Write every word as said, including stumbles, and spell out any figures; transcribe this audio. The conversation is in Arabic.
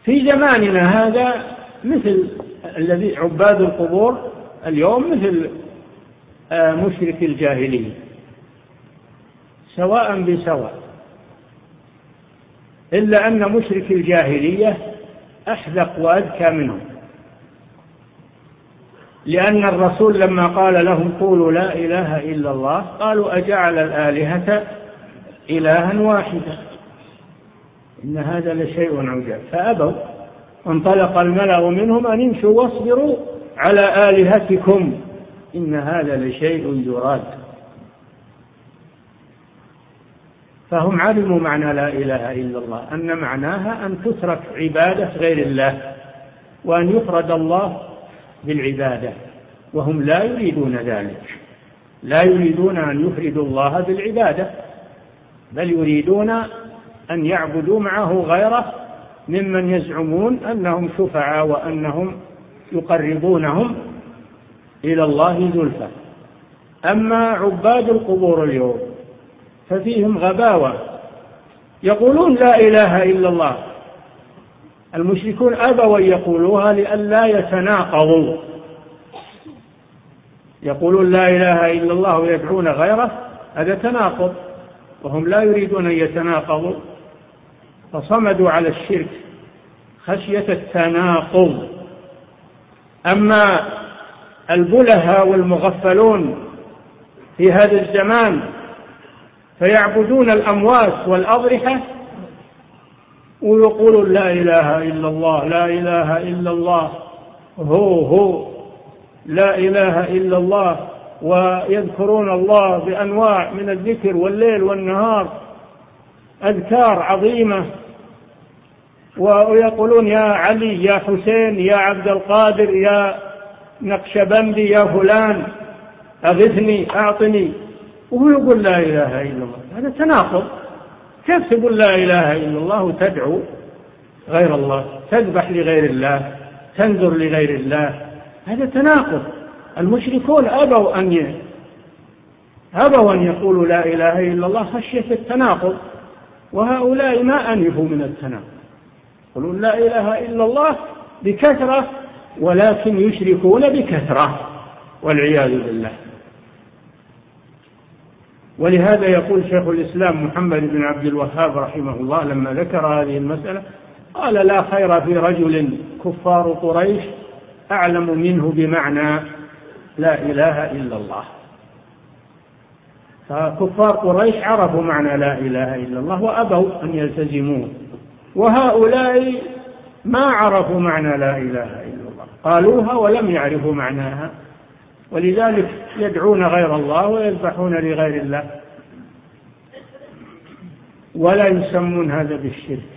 في زماننا هذا مثل الذي عباد القبور اليوم مثل مشرك الجاهلية، سواء بسواء، إلا أن مشرك الجاهلية أحذق وأذكى منهم، لأن الرسول لما قال لهم قولوا لا إله إلا الله قالوا أجعل الآلهة إلها واحدا إن هذا لشيء عجاب، فأبوا. وانطلق الملأ منهم أن امشوا واصبروا على آلهتكم إن هذا لشيء يراد. فهم علموا معنى لا إله إلا الله، أن معناها أن تترك عبادة غير الله وأن يفرد الله بالعبادة، وهم لا يريدون ذلك، لا يريدون أن يفردوا الله بالعبادة، بل يريدون أن يعبدوا معه غيره ممن يزعمون أنهم شفعاء وأنهم يقربونهم إلى الله زلفى. أما عباد القبور اليوم ففيهم غباوة، يقولون لا إله إلا الله، المشركون أبوا يقولوها لئلا يتناقضوا، يقولون لا إله إلا الله ويدعون غيره، هذا تناقض، وهم لا يريدون أن يتناقضوا، فصمدوا على الشرك خشية التناقض. أما البلهاء والمغفلون في هذا الزمان فيعبدون الأموات والأضرحة ويقولون لا إله إلا الله، لا إله إلا الله، هو هو لا إله إلا الله، ويذكرون الله بأنواع من الذكر والليل والنهار، أذكار عظيمة، ويقولون يا علي يا حسين يا عبد القادر يا نقشبندي يا فلان أغثني أعطني، وهو يقول لا إله إلا الله. هذا تناقض، كيف تقول لا إله إلا الله وتدعو غير الله، تذبح لغير الله، تنذر لغير الله؟ هذا تناقض. المشركون أبوا أن ي... أبوا أن يقولوا لا إله إلا الله خشية التناقض، وهؤلاء ما أنفوا من التناقض، يقولون لا إله إلا الله بكثرة ولكن يشركون بكثرة والعياذ بالله. ولهذا يقول شيخ الإسلام محمد بن عبد الوهاب رحمه الله لما ذكر هذه المسألة قال لا خير في رجل كفار قريش أعلم منه بمعنى لا إله إلا الله. فكفار قريش عرفوا معنى لا إله إلا الله وأبوا أن يلتزموه، وهؤلاء ما عرفوا معنى لا إله إلا الله، قالوها ولم يعرفوا معناها، ولذلك يدعون غير الله ويذبحون لغير الله، ولا يسمون هذا بالشرك.